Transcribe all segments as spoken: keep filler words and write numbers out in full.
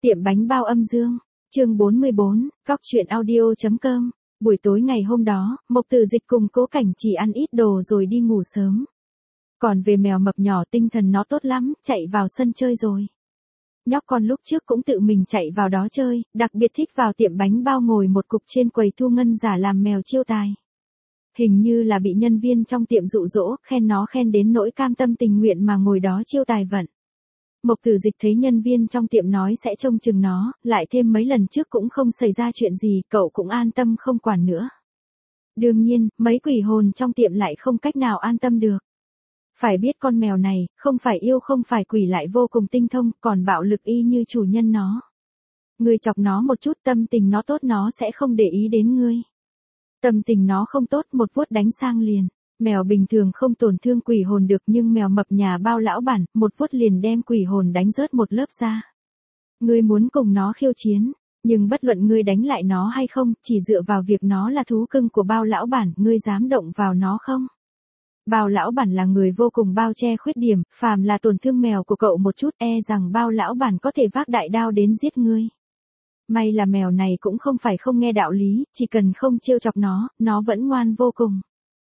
Tiệm bánh bao âm dương, chương bốn mươi bốn, góc truyện audio.com. Buổi tối ngày hôm đó, Mộc Tử Dịch cùng Cố Cảnh chỉ ăn ít đồ rồi đi ngủ sớm. Còn về mèo mập nhỏ, tinh thần nó tốt lắm, chạy vào sân chơi rồi. Nhóc con lúc trước cũng tự mình chạy vào đó chơi, đặc biệt thích vào tiệm bánh bao ngồi một cục trên quầy thu ngân giả làm mèo chiêu tài. Hình như là bị nhân viên trong tiệm dụ dỗ, khen nó khen đến nỗi cam tâm tình nguyện mà ngồi đó chiêu tài vận. Mộc Tử Dịch thấy nhân viên trong tiệm nói sẽ trông chừng nó, lại thêm mấy lần trước cũng không xảy ra chuyện gì, cậu cũng an tâm không quản nữa. Đương nhiên, mấy quỷ hồn trong tiệm lại không cách nào an tâm được. Phải biết con mèo này, không phải yêu không phải quỷ lại vô cùng tinh thông, còn bạo lực y như chủ nhân nó. Ngươi chọc nó một chút, tâm tình nó tốt nó sẽ không để ý đến ngươi. Tâm tình nó không tốt, một vuốt đánh sang liền. Mèo bình thường không tổn thương quỷ hồn được, nhưng mèo mập nhà bao lão bản, một vuốt liền đem quỷ hồn đánh rớt một lớp da. Ngươi muốn cùng nó khiêu chiến, nhưng bất luận ngươi đánh lại nó hay không, chỉ dựa vào việc nó là thú cưng của bao lão bản, ngươi dám động vào nó không? Bao lão bản là người vô cùng bao che khuyết điểm, phàm là tổn thương mèo của cậu một chút e rằng bao lão bản có thể vác đại đao đến giết ngươi. May là mèo này cũng không phải không nghe đạo lý, chỉ cần không trêu chọc nó, nó vẫn ngoan vô cùng.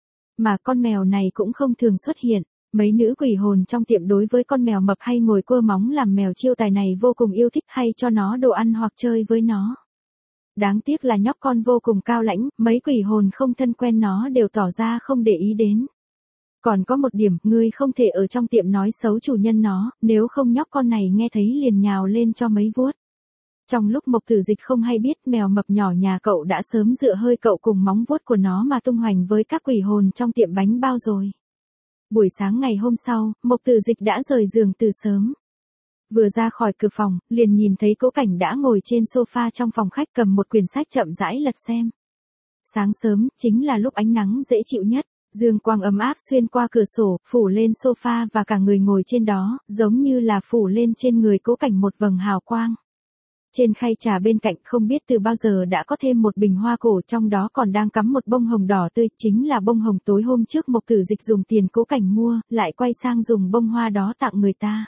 Mà con mèo này cũng không thường xuất hiện, mấy nữ quỷ hồn trong tiệm đối với con mèo mập hay ngồi quơ móng làm mèo chiêu tài này vô cùng yêu thích, hay cho nó đồ ăn hoặc chơi với nó. Đáng tiếc là nhóc con vô cùng cao lãnh, mấy quỷ hồn không thân quen nó đều tỏ ra không để ý đến. Còn có một điểm, ngươi không thể ở trong tiệm nói xấu chủ nhân nó, nếu không nhóc con này nghe thấy liền nhào lên cho mấy vuốt. Trong lúc Mộc Tử Dịch không hay biết, mèo mập nhỏ nhà cậu đã sớm dựa hơi cậu cùng móng vuốt của nó mà tung hoành với các quỷ hồn trong tiệm bánh bao rồi. Buổi sáng ngày hôm sau, Mộc Tử Dịch đã rời giường từ sớm. Vừa ra khỏi cửa phòng, liền nhìn thấy Cố Cảnh đã ngồi trên sofa trong phòng khách cầm một quyển sách chậm rãi lật xem. Sáng sớm, chính là lúc ánh nắng dễ chịu nhất. Dương quang ấm áp xuyên qua cửa sổ, phủ lên sofa và cả người ngồi trên đó, giống như là phủ lên trên người Cố Cảnh một vầng hào quang. Trên khay trà bên cạnh không biết từ bao giờ đã có thêm một bình hoa cổ, trong đó còn đang cắm một bông hồng đỏ tươi, chính là bông hồng tối hôm trước Mộc Tử Dịch dùng tiền Cố Cảnh mua, lại quay sang dùng bông hoa đó tặng người ta.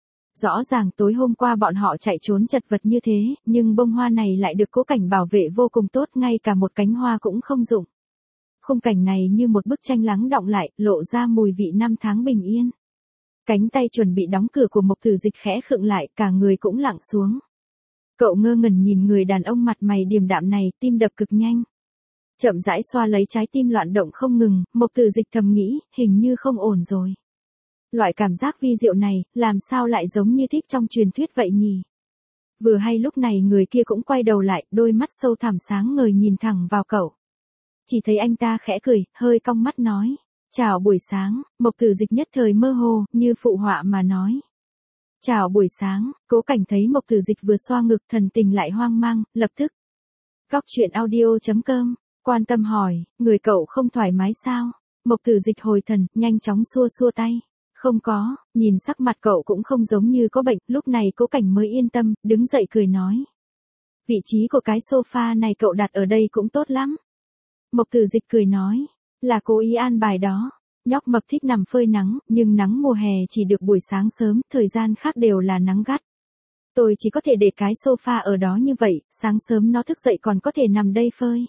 Rõ ràng tối hôm qua bọn họ chạy trốn chật vật như thế, nhưng bông hoa này lại được Cố Cảnh bảo vệ vô cùng tốt, ngay cả một cánh hoa cũng không dụng. Khung cảnh này như một bức tranh lắng đọng lại, lộ ra mùi vị năm tháng bình yên. Cánh tay chuẩn bị đóng cửa của Mộc Tử Dịch khẽ khựng lại, cả người cũng lặng xuống. Cậu ngơ ngẩn nhìn người đàn ông mặt mày điềm đạm này, tim đập cực nhanh. Chậm rãi xoa lấy trái tim loạn động không ngừng, Mộc Tử Dịch thầm nghĩ, hình như không ổn rồi. Loại cảm giác vi diệu này, làm sao lại giống như thích trong truyền thuyết vậy nhỉ? Vừa hay lúc này người kia cũng quay đầu lại, đôi mắt sâu thẳm sáng ngời nhìn thẳng vào cậu. Chỉ thấy anh ta khẽ cười, hơi cong mắt nói. Chào buổi sáng, Mộc Tử Dịch nhất thời mơ hồ, như phụ họa mà nói. Chào buổi sáng, Cố Cảnh thấy Mộc Tử Dịch vừa xoa ngực, thần tình lại hoang mang, lập tức. Góc truyện audio.com, quan tâm hỏi, người cậu không thoải mái sao? Mộc Tử Dịch hồi thần, nhanh chóng xua xua tay. Không có, nhìn sắc mặt cậu cũng không giống như có bệnh, lúc này Cố Cảnh mới yên tâm, đứng dậy cười nói. Vị trí của cái sofa này cậu đặt ở đây cũng tốt lắm. Mộc Tử Dịch cười nói, là cố ý an bài đó. Nhóc mập thích nằm phơi nắng, nhưng nắng mùa hè chỉ được buổi sáng sớm, thời gian khác đều là nắng gắt. Tôi chỉ có thể để cái sofa ở đó như vậy, sáng sớm nó thức dậy còn có thể nằm đây phơi.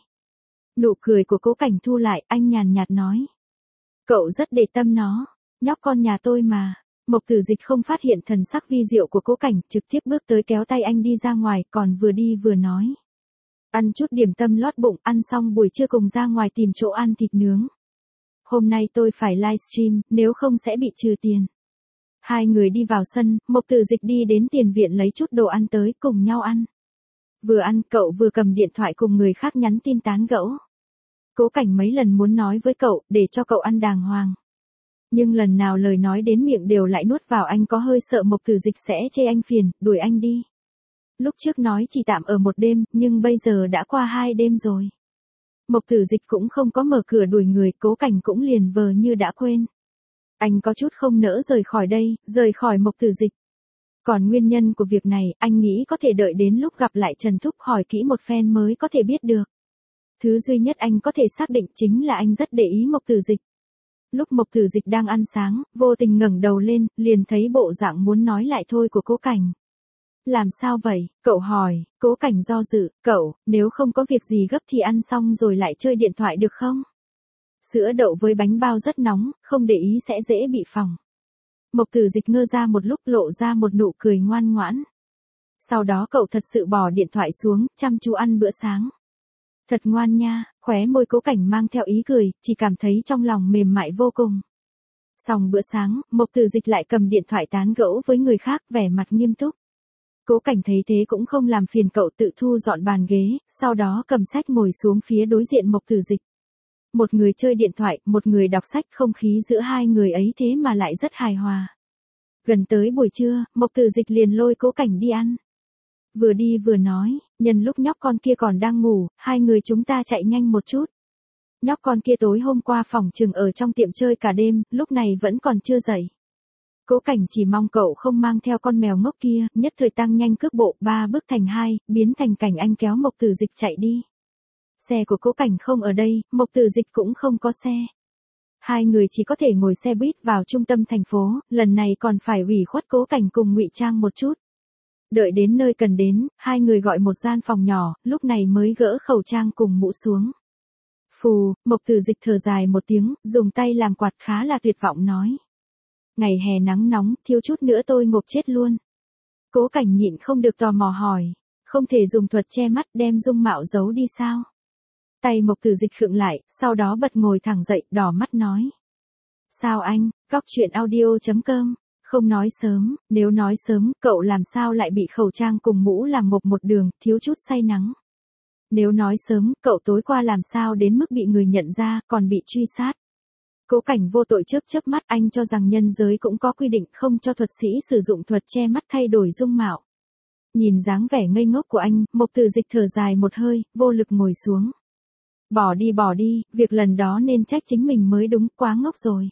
Nụ cười của Cố Cảnh thu lại, anh nhàn nhạt nói. Cậu rất để tâm nó, nhóc con nhà tôi mà. Mộc Tử Dịch không phát hiện thần sắc vi diệu của Cố Cảnh, trực tiếp bước tới kéo tay anh đi ra ngoài, còn vừa đi vừa nói. Ăn chút điểm tâm lót bụng, ăn xong buổi trưa cùng ra ngoài tìm chỗ ăn thịt nướng. Hôm nay tôi phải livestream, nếu không sẽ bị trừ tiền. Hai người đi vào sân, Mộc Tử Dịch đi đến tiền viện lấy chút đồ ăn tới, cùng nhau ăn. Vừa ăn, cậu vừa cầm điện thoại cùng người khác nhắn tin tán gẫu. Cố Cảnh mấy lần muốn nói với cậu, để cho cậu ăn đàng hoàng. Nhưng lần nào lời nói đến miệng đều lại nuốt vào, anh có hơi sợ Mộc Tử Dịch sẽ chê anh phiền, đuổi anh đi. Lúc trước nói chỉ tạm ở một đêm, nhưng bây giờ đã qua hai đêm rồi. Mộc Tử Dịch cũng không có mở cửa đuổi người, Cố Cảnh cũng liền vờ như đã quên. Anh có chút không nỡ rời khỏi đây, rời khỏi Mộc Tử Dịch. Còn nguyên nhân của việc này, anh nghĩ có thể đợi đến lúc gặp lại Trần Thúc hỏi kỹ một phen mới có thể biết được. Thứ duy nhất anh có thể xác định chính là anh rất để ý Mộc Tử Dịch. Lúc Mộc Tử Dịch đang ăn sáng, vô tình ngẩng đầu lên, liền thấy bộ dạng muốn nói lại thôi của Cố Cảnh. Làm sao vậy? Cậu hỏi, Cố Cảnh do dự, cậu, nếu không có việc gì gấp thì ăn xong rồi lại chơi điện thoại được không? Sữa đậu với bánh bao rất nóng, không để ý sẽ dễ bị phỏng. Mộc Tử Dịch ngơ ra một lúc lộ ra một nụ cười ngoan ngoãn. Sau đó cậu thật sự bỏ điện thoại xuống, chăm chú ăn bữa sáng. Thật ngoan nha, khóe môi Cố Cảnh mang theo ý cười, chỉ cảm thấy trong lòng mềm mại vô cùng. Xong bữa sáng, Mộc Tử Dịch lại cầm điện thoại tán gẫu với người khác, vẻ mặt nghiêm túc. Cố Cảnh thấy thế cũng không làm phiền cậu, tự thu dọn bàn ghế, sau đó cầm sách ngồi xuống phía đối diện Mộc Tử Dịch. Một người chơi điện thoại, một người đọc sách, không khí giữa hai người ấy thế mà lại rất hài hòa. Gần tới buổi trưa, Mộc Tử Dịch liền lôi Cố Cảnh đi ăn. Vừa đi vừa nói, nhân lúc nhóc con kia còn đang ngủ, hai người chúng ta chạy nhanh một chút. Nhóc con kia tối hôm qua phỏng chừng ở trong tiệm chơi cả đêm, lúc này vẫn còn chưa dậy. Cố Cảnh chỉ mong cậu không mang theo con mèo ngốc kia, nhất thời tăng nhanh cước bộ, ba bước thành hai, biến thành cảnh anh kéo Mộc Tử Dịch chạy đi. Xe của Cố Cảnh không ở đây, Mộc Tử Dịch cũng không có xe. Hai người chỉ có thể ngồi xe buýt vào trung tâm thành phố, lần này còn phải ủy khuất Cố Cảnh cùng ngụy trang một chút. Đợi đến nơi cần đến, hai người gọi một gian phòng nhỏ, lúc này mới gỡ khẩu trang cùng mũ xuống. Phù, Mộc Tử Dịch thở dài một tiếng, dùng tay làm quạt khá là tuyệt vọng nói. Ngày hè nắng nóng, thiếu chút nữa tôi ngộp chết luôn. Cố Cảnh nhịn không được tò mò hỏi, không thể dùng thuật che mắt đem dung mạo giấu đi sao? Tay Mộc Tử Dịch khựng lại, sau đó bật ngồi thẳng dậy, đỏ mắt nói. Sao anh, góc chuyện audio chấm com, không nói sớm, nếu nói sớm, cậu làm sao lại bị khẩu trang cùng mũ làm ngộp một đường, thiếu chút say nắng. Nếu nói sớm, cậu tối qua làm sao đến mức bị người nhận ra, còn bị truy sát. Cố Cảnh vô tội chớp chớp mắt, anh cho rằng nhân giới cũng có quy định không cho thuật sĩ sử dụng thuật che mắt thay đổi dung mạo. Nhìn dáng vẻ ngây ngốc của anh, Mộc Tử Dịch thở dài một hơi, vô lực ngồi xuống. Bỏ đi bỏ đi, việc lần đó nên trách chính mình mới đúng, quá ngốc rồi.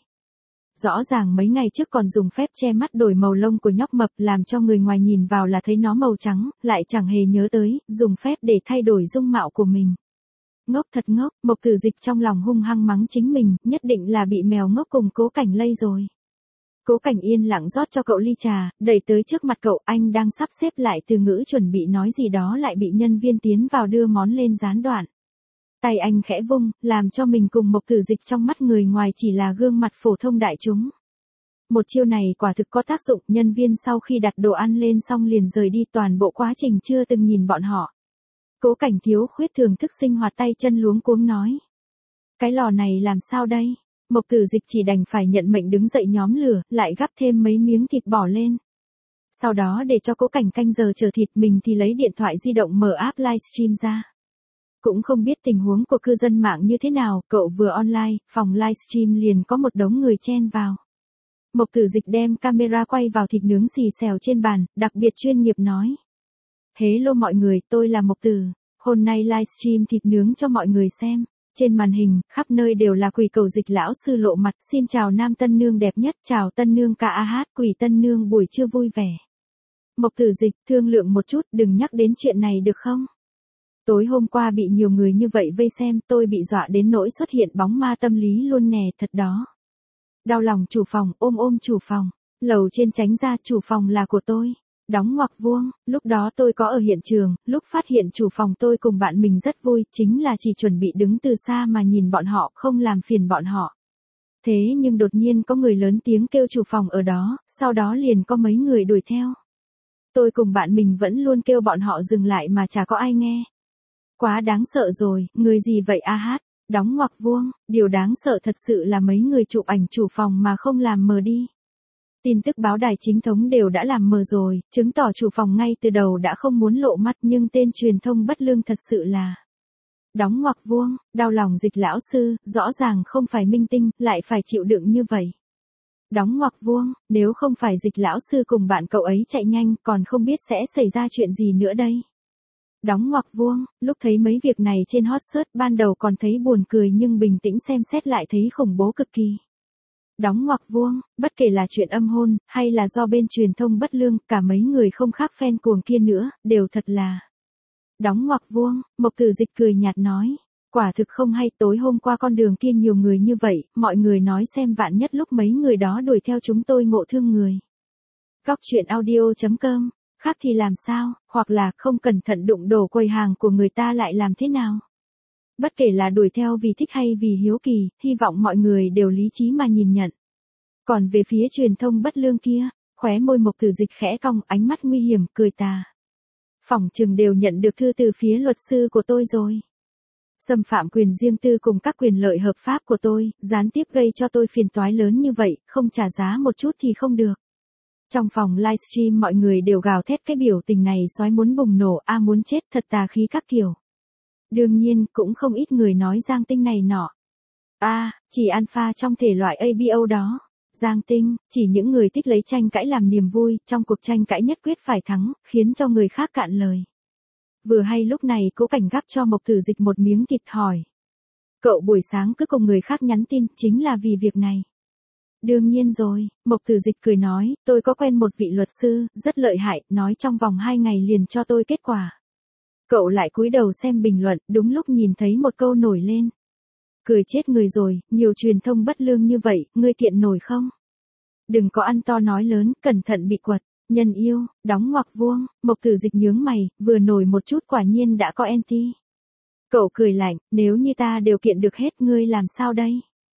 Rõ ràng mấy ngày trước còn dùng phép che mắt đổi màu lông của nhóc mập làm cho người ngoài nhìn vào là thấy nó màu trắng, lại chẳng hề nhớ tới, dùng phép để thay đổi dung mạo của mình. Ngốc thật ngốc, Mộc Tử Dịch trong lòng hung hăng mắng chính mình, nhất định là bị mèo ngốc cùng Cố Cảnh lây rồi. Cố Cảnh yên lặng rót cho cậu ly trà, đẩy tới trước mặt cậu, anh đang sắp xếp lại từ ngữ chuẩn bị nói gì đó lại bị nhân viên tiến vào đưa món lên gián đoạn. Tay anh khẽ vung, làm cho mình cùng Mộc Tử Dịch trong mắt người ngoài chỉ là gương mặt phổ thông đại chúng. Một chiêu này quả thực có tác dụng, nhân viên sau khi đặt đồ ăn lên xong liền rời đi, toàn bộ quá trình chưa từng nhìn bọn họ. Cố Cảnh thiếu khuyết thưởng thức sinh hoạt, tay chân luống cuống nói. Cái lò này làm sao đây? Mộc Tử Dịch chỉ đành phải nhận mệnh đứng dậy nhóm lửa, lại gắp thêm mấy miếng thịt bỏ lên. Sau đó để cho Cố Cảnh canh giờ chờ thịt, mình thì lấy điện thoại di động mở app livestream ra. Cũng không biết tình huống của cư dân mạng như thế nào, cậu vừa online, phòng livestream liền có một đống người chen vào. Mộc Tử Dịch đem camera quay vào thịt nướng xì xèo trên bàn, đặc biệt chuyên nghiệp nói. Hello mọi người, tôi là Mộc Tử. Hôm nay livestream thịt nướng cho mọi người xem. Trên màn hình, khắp nơi đều là Quỷ Cầu Dịch lão sư lộ mặt. Xin chào nam tân nương đẹp nhất, chào tân nương ca a hát, Quỷ tân nương buổi trưa vui vẻ. Mộc Tử Dịch, thương lượng một chút, đừng nhắc đến chuyện này được không? Tối hôm qua bị nhiều người như vậy vây xem, tôi bị dọa đến nỗi xuất hiện bóng ma tâm lý luôn nè, thật đó. Đau lòng chủ phòng, ôm ôm chủ phòng. Lầu trên tránh ra, chủ phòng là của tôi. Đóng ngoặc vuông, lúc đó tôi có ở hiện trường, lúc phát hiện chủ phòng tôi cùng bạn mình rất vui, chính là chỉ chuẩn bị đứng từ xa mà nhìn bọn họ, không làm phiền bọn họ. Thế nhưng đột nhiên có người lớn tiếng kêu chủ phòng ở đó, sau đó liền có mấy người đuổi theo. Tôi cùng bạn mình vẫn luôn kêu bọn họ dừng lại mà chả có ai nghe. Quá đáng sợ rồi, người gì vậy a hát, đóng ngoặc vuông, điều đáng sợ thật sự là mấy người chụp ảnh chủ phòng mà không làm mờ đi. Tin tức báo đài chính thống đều đã làm mờ rồi, chứng tỏ chủ phòng ngay từ đầu đã không muốn lộ mắt, nhưng tên truyền thông bất lương thật sự là. Đóng ngoặc vuông, đau lòng Dịch lão sư, rõ ràng không phải minh tinh, lại phải chịu đựng như vậy. Đóng ngoặc vuông, nếu không phải Dịch lão sư cùng bạn cậu ấy chạy nhanh, còn không biết sẽ xảy ra chuyện gì nữa đây. Đóng ngoặc vuông, lúc thấy mấy việc này trên hot search ban đầu còn thấy buồn cười nhưng bình tĩnh xem xét lại thấy khủng bố cực kỳ. Đóng ngoặc vuông, bất kể là chuyện âm hôn, hay là do bên truyền thông bất lương, cả mấy người không khác fan cuồng kia nữa, đều thật là. Đóng ngoặc vuông, Mộc Tử Dịch cười nhạt nói. Quả thực không hay, tối hôm qua con đường kia nhiều người như vậy, mọi người nói xem vạn nhất lúc mấy người đó đuổi theo chúng tôi ngộ thương người. Góc chuyện audio chấm com Khác thì làm sao, hoặc là không cẩn thận đụng đổ quầy hàng của người ta lại làm thế nào? Bất kể là đuổi theo vì thích hay vì hiếu kỳ, hy vọng mọi người đều lý trí mà nhìn nhận. Còn về phía truyền thông bất lương kia, khóe môi Mộc Tử Dịch khẽ cong, ánh mắt nguy hiểm, cười tà. Phỏng chừng đều nhận được thư từ phía luật sư của tôi rồi. Xâm phạm quyền riêng tư cùng các quyền lợi hợp pháp của tôi, gián tiếp gây cho tôi phiền toái lớn như vậy, không trả giá một chút thì không được. Trong phòng livestream mọi người đều gào thét cái biểu tình này sói muốn bùng nổ, a muốn chết, thật tà khí các kiểu. Đương nhiên, cũng không ít người nói Giang Tinh này nọ. A, à, chỉ alpha trong thể loại a bê o đó. Giang Tinh, chỉ những người thích lấy tranh cãi làm niềm vui, trong cuộc tranh cãi nhất quyết phải thắng, khiến cho người khác cạn lời. Vừa hay lúc này Cố Cảnh gắp cho Mộc Tử Dịch một miếng thịt hỏi. Cậu buổi sáng cứ cùng người khác nhắn tin, chính là vì việc này. Đương nhiên rồi, Mộc Tử Dịch cười nói, tôi có quen một vị luật sư, rất lợi hại, nói trong vòng hai ngày liền cho tôi kết quả. Cậu lại cúi đầu xem bình luận, đúng lúc nhìn thấy một câu nổi lên. Cười chết người rồi, nhiều truyền thông bất lương như vậy, ngươi kiện nổi không? Đừng có ăn to nói lớn, cẩn thận bị quật. Nhân yêu, đóng ngoặc vuông, Mộc Tử Dịch nhướng mày, vừa nổi một chút quả nhiên đã có anti. Cậu cười lạnh, nếu như ta đều kiện được hết ngươi làm sao đây?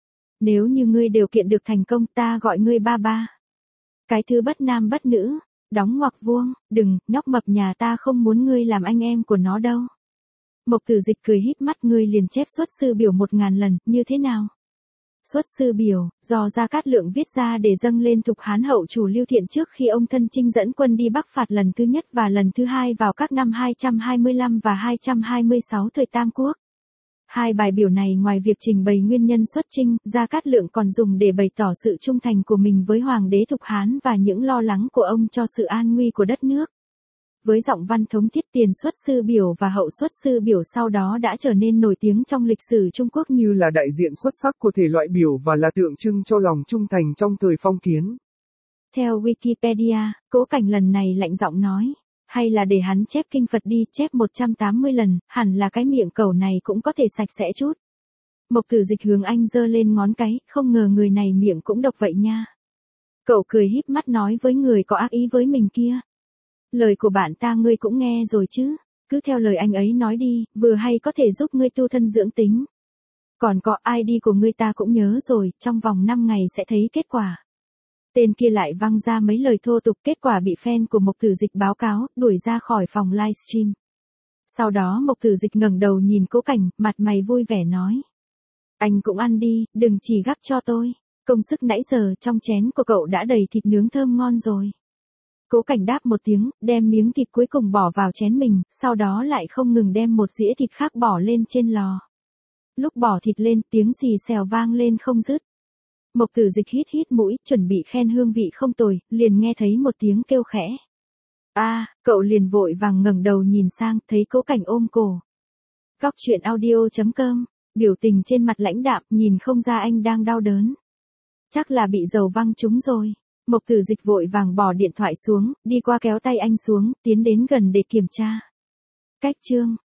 Nếu như ngươi đều kiện được thành công ta gọi ngươi ba ba. Cái thứ bất nam bất nữ, đóng ngoặc vuông, đừng, nhóc mập nhà ta không muốn ngươi làm anh em của nó đâu. Mộc Tử Dịch cười híp mắt, ngươi liền chép xuất sư biểu một ngàn lần, như thế nào? Xuất sư biểu, do Gia Cát Lượng viết ra để dâng lên Thục Hán hậu chủ Lưu Thiện trước khi ông thân chinh dẫn quân đi Bắc phạt lần thứ nhất và lần thứ hai vào các năm hai trăm hai mươi lăm và hai trăm hai mươi sáu thời Tam Quốc. Hai bài biểu này ngoài việc trình bày nguyên nhân xuất chinh, Gia Cát Lượng còn dùng để bày tỏ sự trung thành của mình với Hoàng đế Thục Hán và những lo lắng của ông cho sự an nguy của đất nước. Với giọng văn thống thiết, tiền xuất sư biểu và hậu xuất sư biểu sau đó đã trở nên nổi tiếng trong lịch sử Trung Quốc như là đại diện xuất sắc của thể loại biểu và là tượng trưng cho lòng trung thành trong thời phong kiến. Theo Wikipedia, Cố Cảnh lần này lạnh giọng nói, hay là để hắn chép kinh Phật đi, chép một trăm tám mươi lần, hẳn là cái miệng cẩu này cũng có thể sạch sẽ chút. Mộc Tử Dịch hướng anh giơ lên ngón cái, không ngờ người này miệng cũng độc vậy nha. Cậu cười híp mắt nói với người có ác ý với mình kia. Lời của bạn ta ngươi cũng nghe rồi chứ, cứ theo lời anh ấy nói đi, vừa hay có thể giúp ngươi tu thân dưỡng tính. Còn có i đê của ngươi ta cũng nhớ rồi, trong vòng năm ngày sẽ thấy kết quả. Tên kia lại văng ra mấy lời thô tục, kết quả bị fan của Mộc Tử Dịch báo cáo, đuổi ra khỏi phòng livestream. Sau đó Mộc Tử Dịch ngẩng đầu nhìn Cố Cảnh, mặt mày vui vẻ nói. Anh cũng ăn đi, đừng chỉ gắp cho tôi, công sức nãy giờ trong chén của cậu đã đầy thịt nướng thơm ngon rồi. Cố Cảnh đáp một tiếng, đem miếng thịt cuối cùng bỏ vào chén mình, sau đó lại không ngừng đem một dĩa thịt khác bỏ lên trên lò. Lúc bỏ thịt lên, tiếng xì xèo vang lên không dứt. Mộc Tử Dịch hít hít mũi, chuẩn bị khen hương vị không tồi, liền nghe thấy một tiếng kêu khẽ. A, à, cậu liền vội vàng ngẩng đầu nhìn sang, thấy Cố Cảnh ôm cổ. Góc truyện audio chấm com, biểu tình trên mặt lãnh đạm, nhìn không ra anh đang đau đớn. Chắc là bị dầu văng trúng rồi. Mộc Tử Dịch vội vàng bỏ điện thoại xuống, đi qua kéo tay anh xuống, tiến đến gần để kiểm tra. Cách chương.